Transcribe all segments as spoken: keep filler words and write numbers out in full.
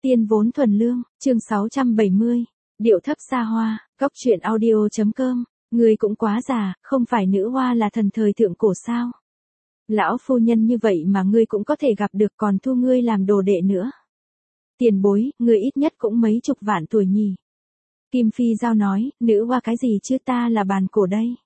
Tiên vốn thuần lương, chương sáu trăm bảy mươi. Điệu thấp xa hoa, góc truyện audio.com. Ngươi cũng quá già, không phải nữ hoa là thần thời thượng cổ sao? Lão phu nhân như vậy mà ngươi cũng có thể gặp được, còn thu ngươi làm đồ đệ nữa. Tiền bối, ngươi ít nhất cũng mấy chục vạn tuổi nhỉ. Kim Phi Giao nói, nữ hoa cái gì chứ, ta là bàn cổ đây.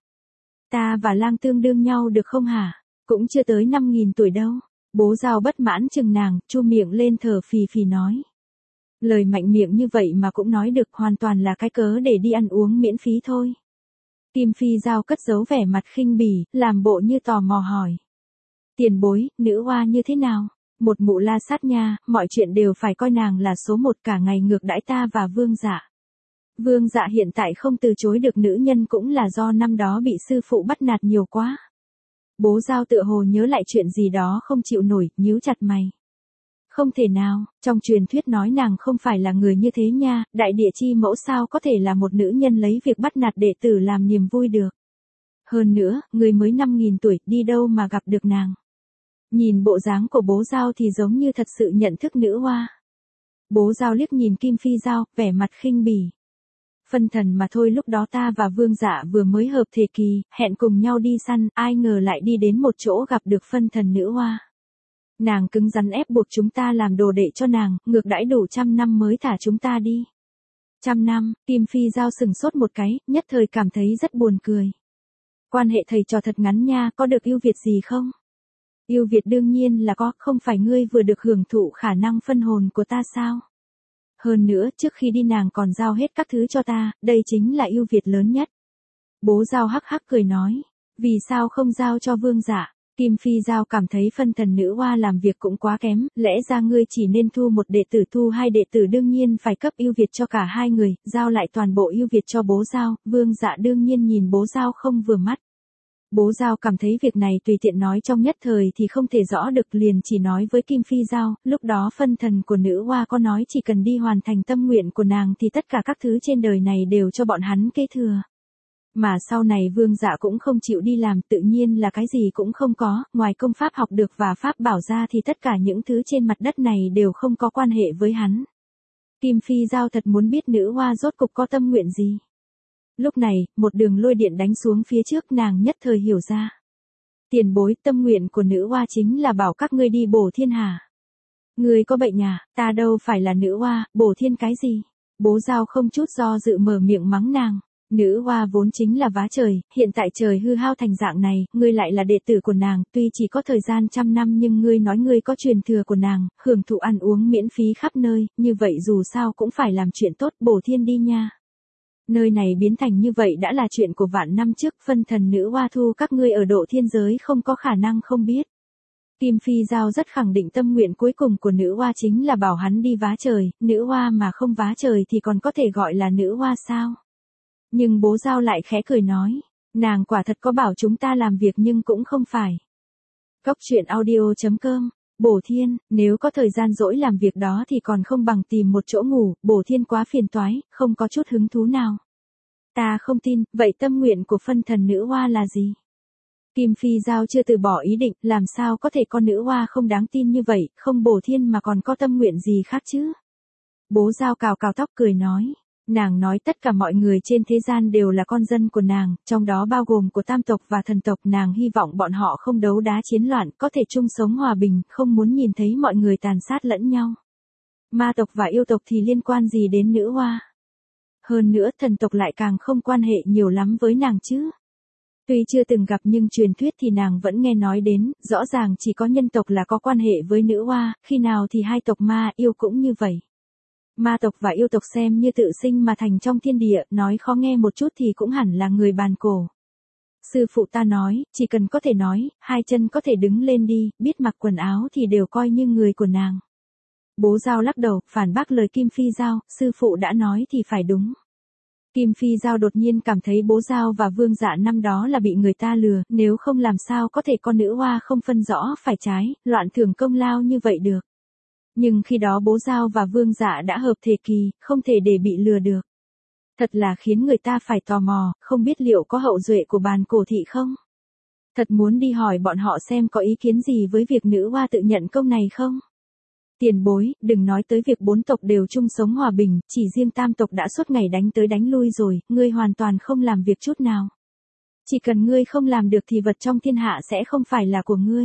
Ta và lang tương đương nhau được không hả? Cũng chưa tới năm nghìn tuổi đâu. Bố Giao bất mãn chừng nàng, chu miệng lên thở phì phì nói. Lời mạnh miệng như vậy mà cũng nói được, hoàn toàn là cái cớ để đi ăn uống miễn phí thôi. Kim Phi Giao cất giấu vẻ mặt khinh bỉ, làm bộ như tò mò hỏi. Tiền bối, nữ hoa như thế nào? Một mụ la sát nha, mọi chuyện đều phải coi nàng là số một, cả ngày ngược đãi ta và vương dạ. Vương dạ hiện tại không từ chối được nữ nhân cũng là do năm đó bị sư phụ bắt nạt nhiều quá. Bố Giao tựa hồ nhớ lại chuyện gì đó không chịu nổi, nhíu chặt mày. Không thể nào, trong truyền thuyết nói nàng không phải là người như thế nha, đại địa chi mẫu sao có thể là một nữ nhân lấy việc bắt nạt đệ tử làm niềm vui được. Hơn nữa, người mới năm nghìn tuổi, đi đâu mà gặp được nàng. Nhìn bộ dáng của bố Giao thì giống như thật sự nhận thức nữ hoa. Bố Giao liếc nhìn Kim Phi Giao, vẻ mặt khinh bỉ. Phân thần mà thôi, lúc đó ta và vương dạ vừa mới hợp thể kỳ, hẹn cùng nhau đi săn, ai ngờ lại đi đến một chỗ gặp được phân thần nữ hoa. Nàng cứng rắn ép buộc chúng ta làm đồ đệ cho nàng, ngược đãi đủ trăm năm mới thả chúng ta đi. Trăm năm, Kim Phi Giao sừng sốt một cái, nhất thời cảm thấy rất buồn cười. Quan hệ thầy trò thật ngắn nha, có được ưu việt gì không? Ưu việt đương nhiên là có, không phải ngươi vừa được hưởng thụ khả năng phân hồn của ta sao? Hơn nữa, trước khi đi nàng còn giao hết các thứ cho ta, đây chính là ưu việt lớn nhất. Bố Giao hắc hắc cười nói, vì sao không giao cho vương dạ? Kim Phi Giao cảm thấy phân thần nữ hoa làm việc cũng quá kém, lẽ ra ngươi chỉ nên thu một đệ tử, thu hai đệ tử đương nhiên phải cấp ưu việt cho cả hai người, giao lại toàn bộ ưu việt cho bố Giao, vương dạ đương nhiên nhìn bố Giao không vừa mắt. Bố Giao cảm thấy việc này tùy tiện nói trong nhất thời thì không thể rõ được, liền chỉ nói với Kim Phi Giao, lúc đó phân thần của nữ hoa có nói chỉ cần đi hoàn thành tâm nguyện của nàng thì tất cả các thứ trên đời này đều cho bọn hắn kế thừa. Mà sau này vương dạ cũng không chịu đi làm, tự nhiên là cái gì cũng không có, ngoài công pháp học được và pháp bảo ra thì tất cả những thứ trên mặt đất này đều không có quan hệ với hắn. Kim Phi Giao thật muốn biết nữ hoa rốt cục có tâm nguyện gì. Lúc này, một đường lôi điện đánh xuống phía trước, nàng nhất thời hiểu ra. Tiền bối, tâm nguyện của nữ hoa chính là bảo các ngươi đi bổ thiên hà. Ngươi có bệnh à, ta đâu phải là nữ hoa, bổ thiên cái gì? Bố Giao không chút do dự mở miệng mắng nàng. Nữ hoa vốn chính là vá trời, hiện tại trời hư hao thành dạng này, ngươi lại là đệ tử của nàng, tuy chỉ có thời gian trăm năm nhưng ngươi nói ngươi có truyền thừa của nàng, hưởng thụ ăn uống miễn phí khắp nơi, như vậy dù sao cũng phải làm chuyện tốt, bổ thiên đi nha. Nơi này biến thành như vậy đã là chuyện của vạn năm trước, phân thần nữ hoa thu các ngươi ở độ thiên giới không có khả năng không biết. Kim Phi Giao rất khẳng định tâm nguyện cuối cùng của nữ hoa chính là bảo hắn đi vá trời, nữ hoa mà không vá trời thì còn có thể gọi là nữ hoa sao? Nhưng bố Giao lại khẽ cười nói, nàng quả thật có bảo chúng ta làm việc nhưng cũng không phải. Góc truyện audio.com. Bổ thiên, nếu có thời gian rỗi làm việc đó thì còn không bằng tìm một chỗ ngủ, bổ thiên quá phiền toái, không có chút hứng thú nào. Ta không tin, vậy tâm nguyện của phân thần nữ hoa là gì? Kim Phi Giao chưa từ bỏ ý định, làm sao có thể con nữ hoa không đáng tin như vậy, không bổ thiên mà còn có tâm nguyện gì khác chứ? Bố Giao cào cào tóc cười nói. Nàng nói tất cả mọi người trên thế gian đều là con dân của nàng, trong đó bao gồm của tam tộc và thần tộc, nàng hy vọng bọn họ không đấu đá chiến loạn, có thể chung sống hòa bình, không muốn nhìn thấy mọi người tàn sát lẫn nhau. Ma tộc và yêu tộc thì liên quan gì đến nữ hoa? Hơn nữa thần tộc lại càng không quan hệ nhiều lắm với nàng chứ. Tuy chưa từng gặp nhưng truyền thuyết thì nàng vẫn nghe nói đến, rõ ràng chỉ có nhân tộc là có quan hệ với nữ hoa, khi nào thì hai tộc ma yêu cũng như vậy. Ma tộc và yêu tộc xem như tự sinh mà thành trong thiên địa, nói khó nghe một chút thì cũng hẳn là người bàn cổ. Sư phụ ta nói, chỉ cần có thể nói, hai chân có thể đứng lên đi, biết mặc quần áo thì đều coi như người của nàng. Bố Giao lắc đầu, phản bác lời Kim Phi Giao, sư phụ đã nói thì phải đúng. Kim Phi Giao đột nhiên cảm thấy bố Giao và vương dạ năm đó là bị người ta lừa, nếu không làm sao có thể con nữ hoa không phân rõ phải trái, loạn thưởng công lao như vậy được. Nhưng khi đó bố Giao và vương dạ đã hợp thể kỳ, không thể để bị lừa được. Thật là khiến người ta phải tò mò, không biết liệu có hậu duệ của bàn cổ thị không? Thật muốn đi hỏi bọn họ xem có ý kiến gì với việc nữ hoa tự nhận công này không? Tiền bối, đừng nói tới việc bốn tộc đều chung sống hòa bình, chỉ riêng tam tộc đã suốt ngày đánh tới đánh lui rồi, ngươi hoàn toàn không làm việc chút nào. Chỉ cần ngươi không làm được thì vật trong thiên hạ sẽ không phải là của ngươi.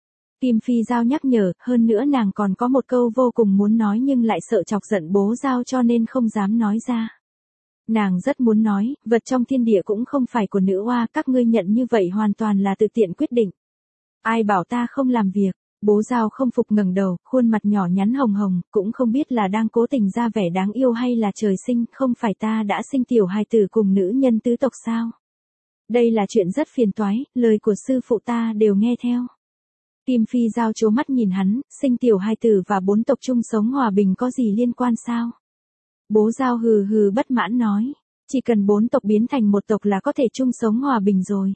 Kim Phi Giao nhắc nhở, hơn nữa nàng còn có một câu vô cùng muốn nói nhưng lại sợ chọc giận bố Giao cho nên không dám nói ra. Nàng rất muốn nói, vật trong thiên địa cũng không phải của nữ oa, các ngươi nhận như vậy hoàn toàn là tự tiện quyết định. Ai bảo ta không làm việc, bố Giao không phục ngẩng đầu, khuôn mặt nhỏ nhắn hồng hồng, cũng không biết là đang cố tình ra vẻ đáng yêu hay là trời sinh, không phải ta đã sinh tiểu hài tử cùng nữ nhân tứ tộc sao? Đây là chuyện rất phiền toái, lời của sư phụ ta đều nghe theo. Kim Phi Giao trố mắt nhìn hắn, sinh tiểu hài tử và bốn tộc chung sống hòa bình có gì liên quan sao? Bố Giao hừ hừ bất mãn nói, chỉ cần bốn tộc biến thành một tộc là có thể chung sống hòa bình rồi.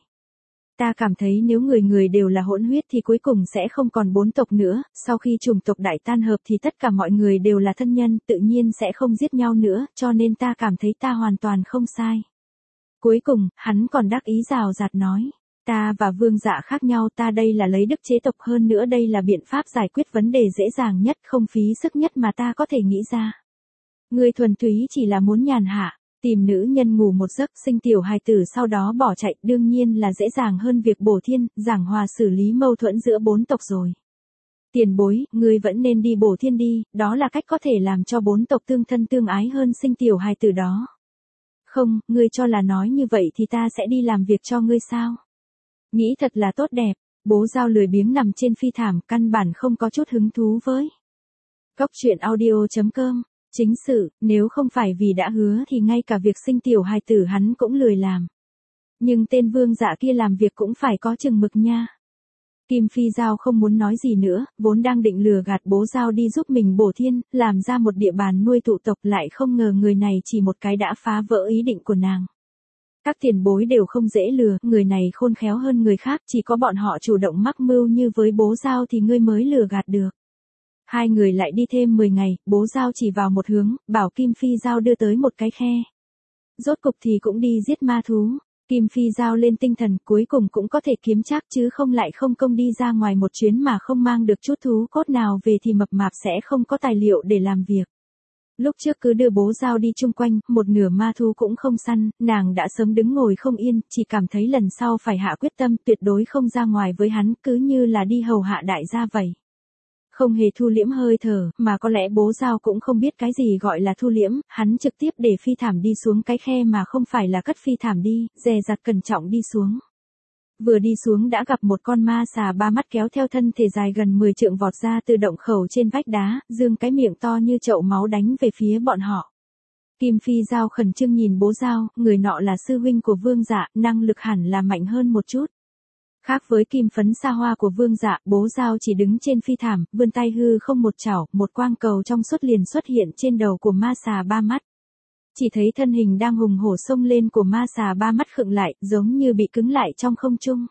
Ta cảm thấy nếu người người đều là hỗn huyết thì cuối cùng sẽ không còn bốn tộc nữa, sau khi chủng tộc đại tan hợp thì tất cả mọi người đều là thân nhân, tự nhiên sẽ không giết nhau nữa, cho nên ta cảm thấy ta hoàn toàn không sai. Cuối cùng, hắn còn đắc ý rào rạt nói, ta và Vương Dạ khác nhau, ta đây là lấy đức chế tộc, hơn nữa đây là biện pháp giải quyết vấn đề dễ dàng nhất, không phí sức nhất mà ta có thể nghĩ ra. Ngươi thuần túy chỉ là muốn nhàn hạ, tìm nữ nhân ngủ một giấc, sinh tiểu hài tử sau đó bỏ chạy, đương nhiên là dễ dàng hơn việc bổ thiên, giảng hòa xử lý mâu thuẫn giữa bốn tộc rồi. Tiền bối, ngươi vẫn nên đi bổ thiên đi, đó là cách có thể làm cho bốn tộc tương thân tương ái hơn sinh tiểu hài tử đó. Không, ngươi cho là nói như vậy thì ta sẽ đi làm việc cho ngươi sao? Nghĩ thật là tốt đẹp, bố Giao lười biếng nằm trên phi thảm, căn bản không có chút hứng thú với. Cốc truyện audio chấm com. Chính sự, nếu không phải vì đã hứa thì ngay cả việc sinh tiểu hài tử hắn cũng lười làm. Nhưng tên Vương Dạ kia làm việc cũng phải có chừng mực nha. Kim Phi Giao không muốn nói gì nữa, vốn đang định lừa gạt bố Giao đi giúp mình bổ thiên, làm ra một địa bàn nuôi tụ tộc, lại không ngờ người này chỉ một cái đã phá vỡ ý định của nàng. Các tiền bối đều không dễ lừa, người này khôn khéo hơn người khác, chỉ có bọn họ chủ động mắc mưu như với bố Giao thì ngươi mới lừa gạt được. Hai người lại đi thêm mười ngày, bố Giao chỉ vào một hướng, bảo Kim Phi Giao đưa tới một cái khe. Rốt cục thì cũng đi giết ma thú. Kim Phi Giao lên tinh thần, cuối cùng cũng có thể kiếm trác chứ không lại không công đi ra ngoài một chuyến mà không mang được chút thú cốt nào về thì mập mạp sẽ không có tài liệu để làm việc. Lúc trước cứ đưa bố Giao đi chung quanh, một nửa ma thú cũng không săn, nàng đã sớm đứng ngồi không yên, chỉ cảm thấy lần sau phải hạ quyết tâm tuyệt đối không ra ngoài với hắn, cứ như là đi hầu hạ đại gia vậy. Không hề thu liễm hơi thở, mà có lẽ bố Giao cũng không biết cái gì gọi là thu liễm, hắn trực tiếp để phi thảm đi xuống cái khe mà không phải là cất phi thảm đi, dè dặt cẩn trọng đi xuống. Vừa đi xuống đã gặp một con ma xà ba mắt kéo theo thân thể dài gần mười trượng vọt ra từ động khẩu trên vách đá, dương cái miệng to như chậu máu đánh về phía bọn họ. Kim Phi Giao khẩn trương nhìn bố Giao, người nọ là sư huynh của Vương Dạ, năng lực hẳn là mạnh hơn một chút. Khác với kim phấn xa hoa của Vương Dạ, bố Giao chỉ đứng trên phi thảm, vươn tay hư không một chảo, một quang cầu trong suốt liền xuất hiện trên đầu của ma xà ba mắt. Chỉ thấy thân hình đang hùng hổ xông lên của ma xà ba mắt khựng lại, giống như bị cứng lại trong không trung.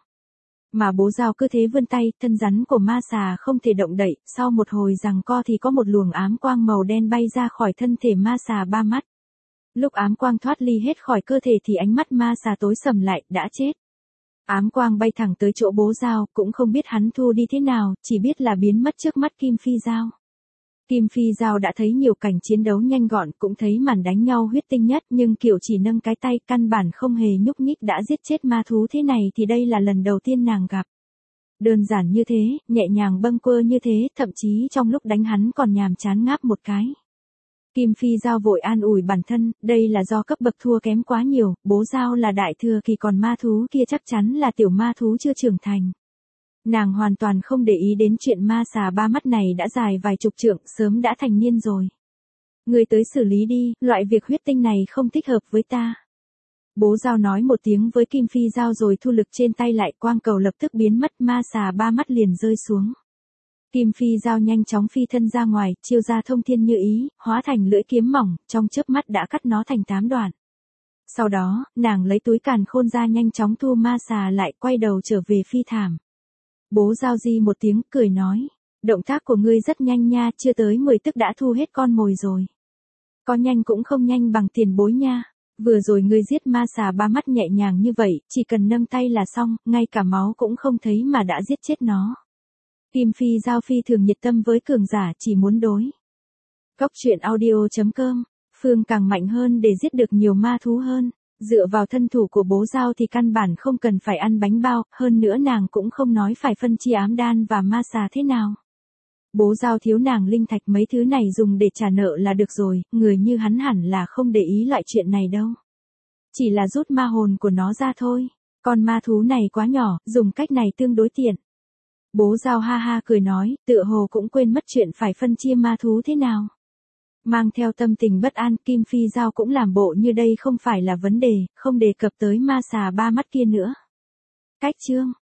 Mà bố Giao cứ thế vươn tay, thân rắn của ma xà không thể động đậy, sau một hồi giằng co thì có một luồng ám quang màu đen bay ra khỏi thân thể ma xà ba mắt. Lúc ám quang thoát ly hết khỏi cơ thể thì ánh mắt ma xà tối sầm lại, đã chết. Ám quang bay thẳng tới chỗ bố Giao, cũng không biết hắn thu đi thế nào, chỉ biết là biến mất trước mắt Kim Phi Giao. Kim Phi Giao đã thấy nhiều cảnh chiến đấu nhanh gọn, cũng thấy màn đánh nhau huyết tinh nhất, nhưng kiểu chỉ nâng cái tay căn bản không hề nhúc nhích đã giết chết ma thú thế này thì đây là lần đầu tiên nàng gặp. Đơn giản như thế, nhẹ nhàng bâng quơ như thế, thậm chí trong lúc đánh hắn còn nhàm chán ngáp một cái. Kim Phi Giao vội an ủi bản thân, đây là do cấp bậc thua kém quá nhiều, bố Giao là đại thừa kỳ còn ma thú kia chắc chắn là tiểu ma thú chưa trưởng thành. Nàng hoàn toàn không để ý đến chuyện ma xà ba mắt này đã dài vài chục trượng, sớm đã thành niên rồi. Người tới xử lý đi, loại việc huyết tinh này không thích hợp với ta. Bố Giao nói một tiếng với Kim Phi Giao rồi thu lực trên tay lại, quang cầu lập tức biến mất, ma xà ba mắt liền rơi xuống. Kim Phi Giao nhanh chóng phi thân ra ngoài, chiêu ra thông thiên như ý, hóa thành lưỡi kiếm mỏng, trong chớp mắt đã cắt nó thành tám đoạn. Sau đó, nàng lấy túi càn khôn ra nhanh chóng thu ma xà lại, quay đầu trở về phi thảm. Bố Giao di một tiếng, cười nói, động tác của ngươi rất nhanh nha, chưa tới mười tức đã thu hết con mồi rồi. Có nhanh cũng không nhanh bằng tiền bối nha, vừa rồi ngươi giết ma xà ba mắt nhẹ nhàng như vậy, chỉ cần nâng tay là xong, ngay cả máu cũng không thấy mà đã giết chết nó. Kim Phi Giao phi thường nhiệt tâm với cường giả chỉ muốn đối. Cốc truyện audio.com, Phương càng mạnh hơn để giết được nhiều ma thú hơn. Dựa vào thân thủ của bố Giao thì căn bản không cần phải ăn bánh bao, hơn nữa nàng cũng không nói phải phân chia ám đan và ma xà thế nào. Bố Giao thiếu nàng linh thạch mấy thứ này dùng để trả nợ là được rồi, người như hắn hẳn là không để ý loại chuyện này đâu. Chỉ là rút ma hồn của nó ra thôi, con ma thú này quá nhỏ, dùng cách này tương đối tiện. Bố Giao ha ha cười nói, tựa hồ cũng quên mất chuyện phải phân chia ma thú thế nào. Mang theo tâm tình bất an, Kim Phi Giao cũng làm bộ như đây không phải là vấn đề, không đề cập tới ma xà ba mắt kia nữa. Cách chương